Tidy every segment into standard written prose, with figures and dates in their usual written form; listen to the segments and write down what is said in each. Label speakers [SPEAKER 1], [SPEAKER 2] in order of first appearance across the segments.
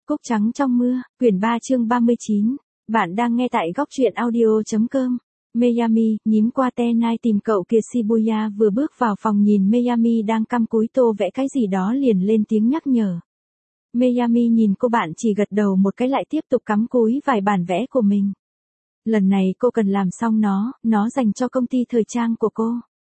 [SPEAKER 1] Cúc trắng trong mưa, quyển 3 chương 39. Bạn đang nghe tại góc truyện audio.com. Miyami, nhím qua te nai tìm cậu kìa. Shibuya vừa bước vào phòng nhìn Miyami đang căm cúi tô vẽ cái gì đó liền lên tiếng nhắc nhở. Miyami nhìn cô bạn chỉ gật đầu một cái lại tiếp tục cắm cúi vài bản vẽ của mình. Lần này cô cần làm xong nó dành cho công ty thời trang của cô.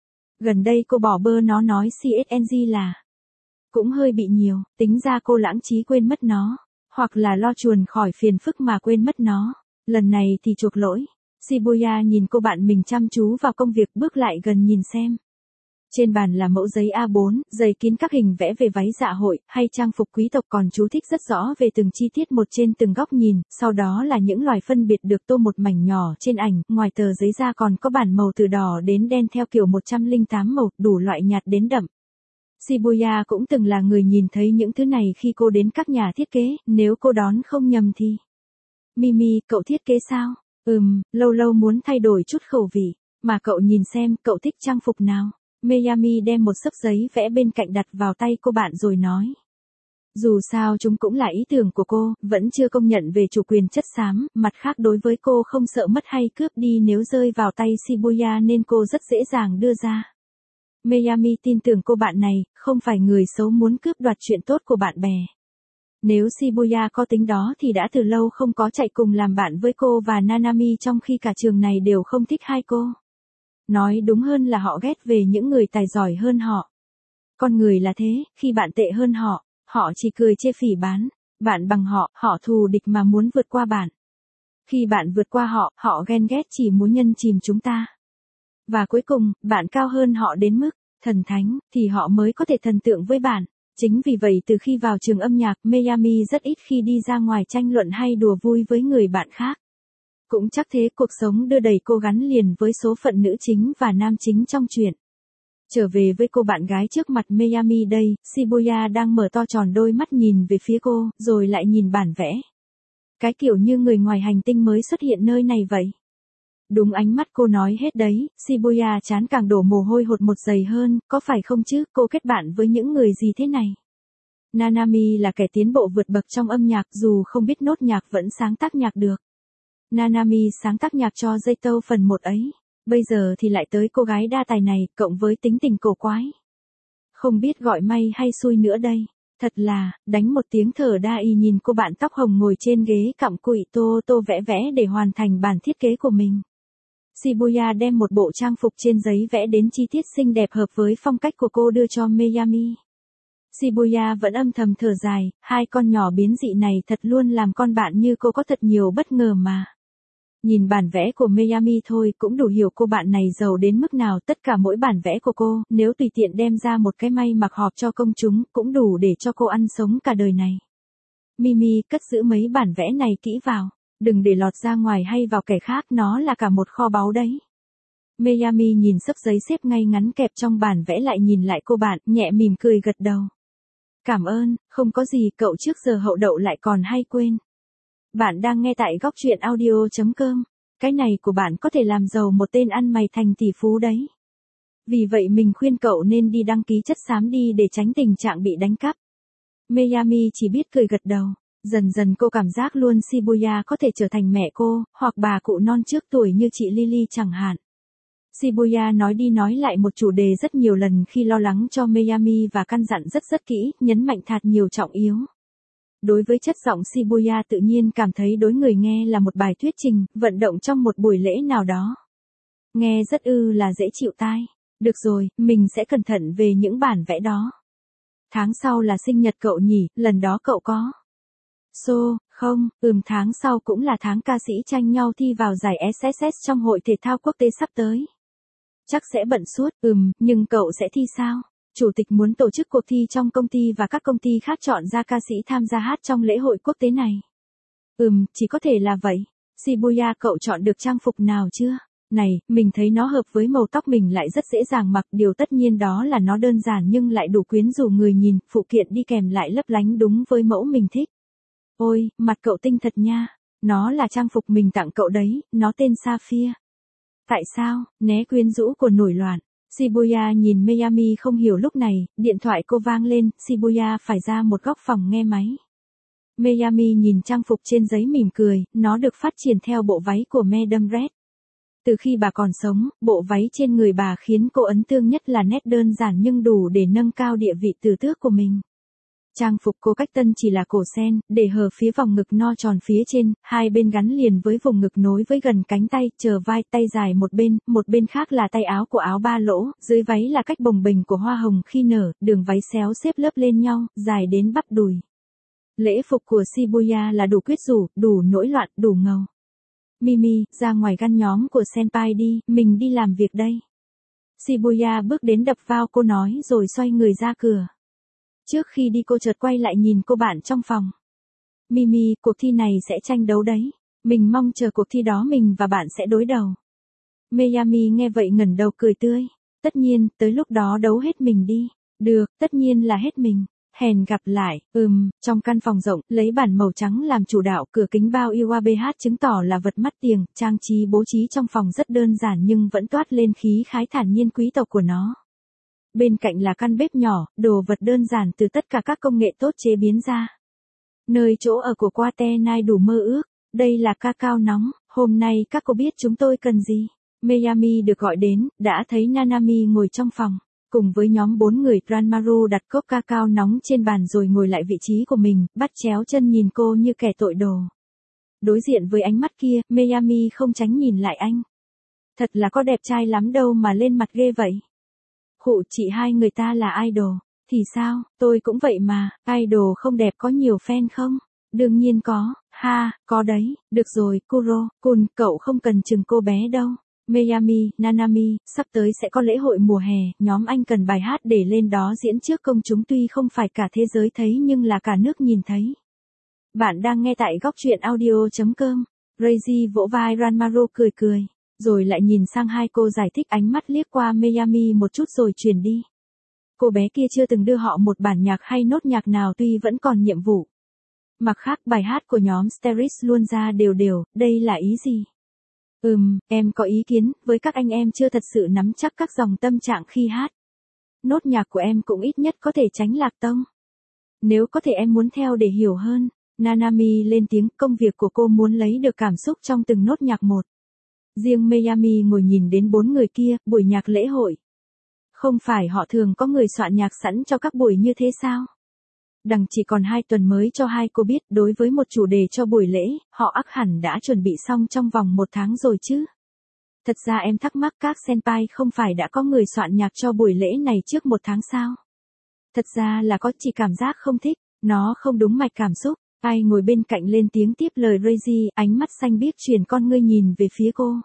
[SPEAKER 1] Gần đây cô bỏ bơ nó nói CSNG là cũng hơi bị nhiều, tính ra cô lãng trí quên mất nó, hoặc là lo chuồn khỏi phiền phức mà quên mất nó. Lần này thì chuộc lỗi. Shibuya nhìn cô bạn mình chăm chú vào công việc, bước lại gần nhìn xem. Trên bàn là mẫu giấy A4, dày kín các hình vẽ về váy dạ hội, hay trang phục quý tộc, còn chú thích rất rõ về từng chi tiết một trên từng góc nhìn, sau đó là những loài phân biệt được tô một mảnh nhỏ trên ảnh, ngoài tờ giấy ra còn có bản màu từ đỏ đến đen theo kiểu 108 màu, đủ loại nhạt đến đậm. Shibuya cũng từng là người nhìn thấy những thứ này khi cô đến các nhà thiết kế, nếu cô đoán không nhầm thì. Mimi, cậu thiết kế sao? Lâu lâu muốn thay đổi chút khẩu vị, mà cậu nhìn xem, cậu thích trang phục nào? Miyami đem một xấp giấy vẽ bên cạnh đặt vào tay cô bạn rồi nói. Dù sao chúng cũng là ý tưởng của cô, vẫn chưa công nhận về chủ quyền chất xám, mặt khác đối với cô không sợ mất hay cướp đi nếu rơi vào tay Shibuya nên cô rất dễ dàng đưa ra. Miyami tin tưởng cô bạn này, không phải người xấu muốn cướp đoạt chuyện tốt của bạn bè. Nếu Shibuya có tính đó thì đã từ lâu không có chạy cùng làm bạn với cô và Nanami, trong khi cả trường này đều không thích hai cô. Nói đúng hơn là họ ghét về những người tài giỏi hơn họ. Con người là thế, khi bạn tệ hơn họ, họ chỉ cười chê phỉ báng. Bạn bằng họ, họ thù địch mà muốn vượt qua bạn. Khi bạn vượt qua họ, họ ghen ghét chỉ muốn nhân chìm chúng ta. Và cuối cùng, bạn cao hơn họ đến mức thần thánh, thì họ mới có thể thần tượng với bạn. Chính vì vậy từ khi vào trường âm nhạc, Miyami rất ít khi đi ra ngoài tranh luận hay đùa vui với người bạn khác. Cũng chắc thế, cuộc sống đưa đẩy cô gắn liền với số phận nữ chính và nam chính trong truyện. Trở về với cô bạn gái trước mặt Miyami đây, Shibuya đang mở to tròn đôi mắt nhìn về phía cô, rồi lại nhìn bản vẽ. Cái kiểu như người ngoài hành tinh mới xuất hiện nơi này vậy. Đúng, ánh mắt cô nói hết đấy. Shibuya chán càng đổ mồ hôi hột một giày hơn, có phải không chứ, cô kết bạn với những người gì thế này? Nanami là kẻ tiến bộ vượt bậc trong âm nhạc, dù không biết nốt nhạc vẫn sáng tác nhạc được. Nanami sáng tác nhạc cho Zayto phần 1 ấy. Bây giờ thì lại tới cô gái đa tài này, cộng với tính tình cổ quái. Không biết gọi may hay xui nữa đây. Thật là, đánh một tiếng thở đa y nhìn cô bạn tóc hồng ngồi trên ghế cặm cụi tô vẽ vẽ để hoàn thành bản thiết kế của mình. Shibuya đem một bộ trang phục trên giấy vẽ đến chi tiết xinh đẹp hợp với phong cách của cô đưa cho Miyami. Shibuya vẫn âm thầm thở dài, hai con nhỏ biến dị này thật luôn làm con bạn như cô có thật nhiều bất ngờ mà. Nhìn bản vẽ của Miyami thôi cũng đủ hiểu cô bạn này giàu đến mức nào. Tất cả mỗi bản vẽ của cô, nếu tùy tiện đem ra một cái may mặc họp cho công chúng, cũng đủ để cho cô ăn sống cả đời này. Mimi, cất giữ mấy bản vẽ này kỹ vào, đừng để lọt ra ngoài hay vào kẻ khác, nó là cả một kho báu đấy. Miyami nhìn xấp giấy xếp ngay ngắn kẹp trong bản vẽ lại nhìn lại cô bạn, nhẹ mỉm cười gật đầu. Cảm ơn, không có gì, cậu trước giờ hậu đậu lại còn hay quên. Bạn đang nghe tại góc truyện audio.com. Cái này của bạn có thể làm giàu một tên ăn mày thành tỷ phú đấy. Vì vậy mình khuyên cậu nên đi đăng ký chất xám đi để tránh tình trạng bị đánh cắp. Miyami chỉ biết cười gật đầu. Dần dần cô cảm giác luôn Shibuya có thể trở thành mẹ cô, hoặc bà cụ non trước tuổi như chị Lily chẳng hạn. Shibuya nói đi nói lại một chủ đề rất nhiều lần khi lo lắng cho Miyami và căn dặn rất kỹ, nhấn mạnh thật nhiều trọng yếu. Đối với chất giọng Shibuya tự nhiên cảm thấy đối người nghe là một bài thuyết trình, vận động trong một buổi lễ nào đó. Nghe rất là dễ chịu tai. Được rồi, mình sẽ cẩn thận về những bản vẽ đó. Tháng sau là sinh nhật cậu nhỉ, lần đó cậu có. Không, tháng sau cũng là tháng ca sĩ tranh nhau thi vào giải SSS trong hội thể thao quốc tế sắp tới. Chắc sẽ bận suốt, nhưng cậu sẽ thi sao? Chủ tịch muốn tổ chức cuộc thi trong công ty và các công ty khác chọn ra ca sĩ tham gia hát trong lễ hội quốc tế này. Chỉ có thể là vậy. Shibuya, cậu chọn được trang phục nào chưa? Này, mình thấy nó hợp với màu tóc mình lại rất dễ dàng mặc, điều tất nhiên đó là nó đơn giản nhưng lại đủ quyến rũ người nhìn, phụ kiện đi kèm lại lấp lánh đúng với mẫu mình thích. Ôi, mặt cậu tinh thật nha. Nó là trang phục mình tặng cậu đấy, nó tên Sapphire. Tại sao? Né quyến rũ của nổi loạn. Shibuya nhìn Miyami không hiểu. Lúc này, điện thoại cô vang lên, Shibuya phải ra một góc phòng nghe máy. Miami nhìn trang phục trên giấy mỉm cười, nó được phát triển theo bộ váy của Madame Red. Từ khi bà còn sống, bộ váy trên người bà khiến cô ấn tượng nhất là nét đơn giản nhưng đủ để nâng cao địa vị tử tước của mình. Trang phục cô cách tân chỉ là cổ sen, để hở phía vòng ngực no tròn phía trên, hai bên gắn liền với vùng ngực nối với gần cánh tay, chờ vai tay dài một bên khác là tay áo của áo ba lỗ, dưới váy là cách bồng bềnh của hoa hồng khi nở, đường váy xéo xếp lớp lên nhau, dài đến bắp đùi. Lễ phục của Shibuya là đủ quyết rủ, đủ nổi loạn, đủ ngầu. Mimi, ra ngoài gan nhóm của Senpai đi, mình đi làm việc đây. Shibuya bước đến đập vào cô nói rồi xoay người ra cửa. Trước khi đi cô chợt quay lại nhìn cô bạn trong phòng. Mimi, cuộc thi này sẽ tranh đấu đấy. Mình mong chờ cuộc thi đó mình và bạn sẽ đối đầu. Miami nghe vậy ngẩng đầu cười tươi. Tất nhiên, tới lúc đó đấu hết mình đi. Được, tất nhiên là hết mình. Hẹn gặp lại, trong căn phòng rộng, lấy bản màu trắng làm chủ đạo, cửa kính bao Iwabh chứng tỏ là vật mắt tiền, trang trí bố trí trong phòng rất đơn giản nhưng vẫn toát lên khí khái thản nhiên quý tộc của nó. Bên cạnh là căn bếp nhỏ, đồ vật đơn giản từ tất cả các công nghệ tốt chế biến ra. Nơi chỗ ở của Quatenai đủ mơ ước, đây là cacao nóng, hôm nay các cô biết chúng tôi cần gì. Miami được gọi đến, đã thấy Nanami ngồi trong phòng. Cùng với nhóm 4 người, Ranmaru đặt cốc cacao nóng trên bàn rồi ngồi lại vị trí của mình, bắt chéo chân nhìn cô như kẻ tội đồ. Đối diện với ánh mắt kia, Miami không tránh nhìn lại anh. Thật là có đẹp trai lắm đâu mà lên mặt ghê vậy. Khụ chị hai người ta là idol, thì sao, tôi cũng vậy mà, idol không đẹp có nhiều fan không? Đương nhiên có, ha, có đấy, được rồi, Kuro-kun, cậu không cần chừng cô bé đâu. Miami, Nanami, sắp tới sẽ có lễ hội mùa hè, nhóm anh cần bài hát để lên đó diễn trước công chúng tuy không phải cả thế giới thấy nhưng là cả nước nhìn thấy. Bạn đang nghe tại góc truyện audio.com. Reiji vỗ vai Ranmaru cười cười, rồi lại nhìn sang hai cô giải thích ánh mắt liếc qua Miami một chút rồi chuyển đi. Cô bé kia chưa từng đưa họ một bản nhạc hay nốt nhạc nào tuy vẫn còn nhiệm vụ. Mặt khác bài hát của nhóm Steris luôn ra đều đều, đây là ý gì? Em có ý kiến, với các anh em chưa thật sự nắm chắc các dòng tâm trạng khi hát. Nốt nhạc của em cũng ít nhất có thể tránh lạc tông. Nếu có thể em muốn theo để hiểu hơn. Nanami lên tiếng, công việc của cô muốn lấy được cảm xúc trong từng nốt nhạc một. Riêng Miami ngồi nhìn đến 4 người kia, buổi nhạc lễ hội. Không phải họ thường có người soạn nhạc sẵn cho các buổi như thế sao? Đằng chỉ còn 2 tuần mới cho hai cô biết, đối với một chủ đề cho buổi lễ, họ ắt hẳn đã chuẩn bị xong trong vòng 1 tháng rồi chứ. Thật ra em thắc mắc các senpai không phải đã có người soạn nhạc cho buổi lễ này trước 1 tháng sao? Thật ra là có, chỉ cảm giác không thích, nó không đúng mạch cảm xúc. Ai ngồi bên cạnh lên tiếng tiếp lời Reiji, ánh mắt xanh biếc chuyển con ngươi nhìn về phía cô.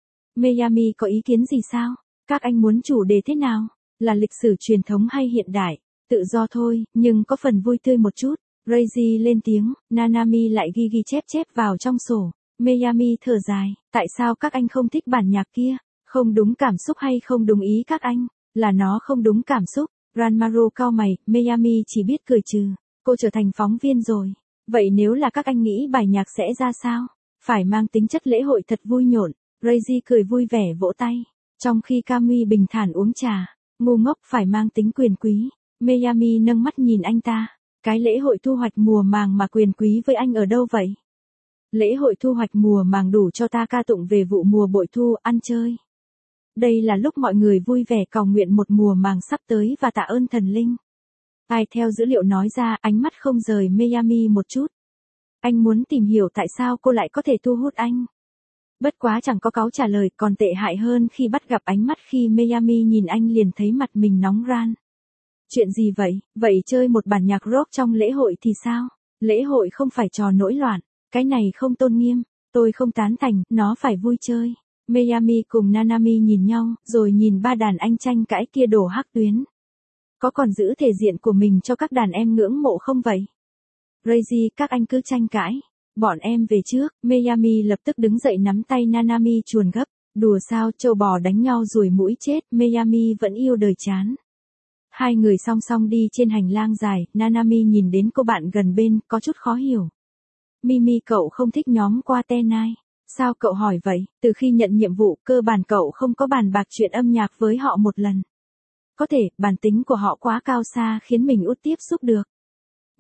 [SPEAKER 1] Miami có ý kiến gì sao? Các anh muốn chủ đề thế nào? Là lịch sử truyền thống hay hiện đại? Tự do thôi, nhưng có phần vui tươi một chút. Reiji lên tiếng, Nanami lại ghi chép vào trong sổ. Miami thở dài, tại sao các anh không thích bản nhạc kia? Không đúng cảm xúc hay không đúng ý các anh? Là nó không đúng cảm xúc. Ranmaru cau mày, Miami chỉ biết cười trừ. Cô trở thành phóng viên rồi. Vậy nếu là các anh nghĩ bài nhạc sẽ ra sao? Phải mang tính chất lễ hội thật vui nhộn. Reiji cười vui vẻ vỗ tay. Trong khi Kami bình thản uống trà. Ngu ngốc phải mang tính quyền quý. Miami nâng mắt nhìn anh ta. Cái lễ hội thu hoạch mùa màng mà quyền quý với anh ở đâu vậy? Lễ hội thu hoạch mùa màng đủ cho ta ca tụng về vụ mùa bội thu, ăn chơi. Đây là lúc mọi người vui vẻ cầu nguyện một mùa màng sắp tới và tạ ơn thần linh. Ai theo dữ liệu nói ra, ánh mắt không rời Miami một chút. Anh muốn tìm hiểu tại sao cô lại có thể thu hút anh. Bất quá chẳng có cáu trả lời, còn tệ hại hơn khi bắt gặp ánh mắt khi Miami nhìn anh liền thấy mặt mình nóng ran. Chuyện gì vậy? Vậy chơi một bản nhạc rock trong lễ hội thì sao? Lễ hội không phải trò nổi loạn, cái này không tôn nghiêm, tôi không tán thành, nó phải vui chơi. Miami cùng Nanami nhìn nhau, rồi nhìn ba đàn anh tranh cãi kia đổ hắc tuyến. Có còn giữ thể diện của mình cho các đàn em ngưỡng mộ không vậy? Reiji, các anh cứ tranh cãi. Bọn em về trước. Miami lập tức đứng dậy nắm tay Nanami chuồn gấp. Đùa sao, trâu bò đánh nhau ruồi mũi chết. Miami vẫn yêu đời chán. Hai người song song đi trên hành lang dài. Nanami nhìn đến cô bạn gần bên, có chút khó hiểu. Mimi, cậu không thích nhóm Quatenai. Sao cậu hỏi vậy? Từ khi nhận nhiệm vụ, cơ bản cậu không có bàn bạc chuyện âm nhạc với họ một lần. Có thể, bản tính của họ quá cao xa khiến mình út tiếp xúc được.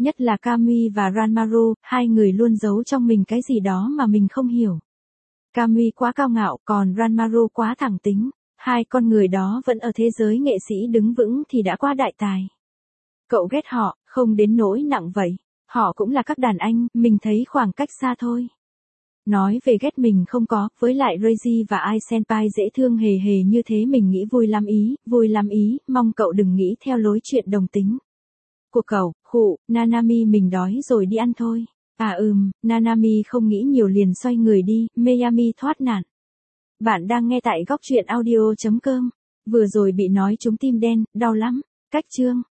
[SPEAKER 1] Nhất là Kamui và Ranmaru, hai người luôn giấu trong mình cái gì đó mà mình không hiểu. Kamui quá cao ngạo, còn Ranmaru quá thẳng tính. Hai con người đó vẫn ở thế giới nghệ sĩ đứng vững thì đã quá đại tài. Cậu ghét họ, không đến nỗi nặng vậy. Họ cũng là các đàn anh, mình thấy khoảng cách xa thôi. Nói về ghét mình không có, với lại Reiji và Ai Senpai dễ thương hề hề như thế mình nghĩ vui lắm ý, mong cậu đừng nghĩ theo lối chuyện đồng tính của cậu. Khụ, Nanami mình đói rồi đi ăn thôi. Nanami không nghĩ nhiều liền xoay người đi, Meyami thoát nạn. Bạn đang nghe tại góc truyện audio.com. Vừa rồi bị nói trúng tim đen, đau lắm. Cách chương.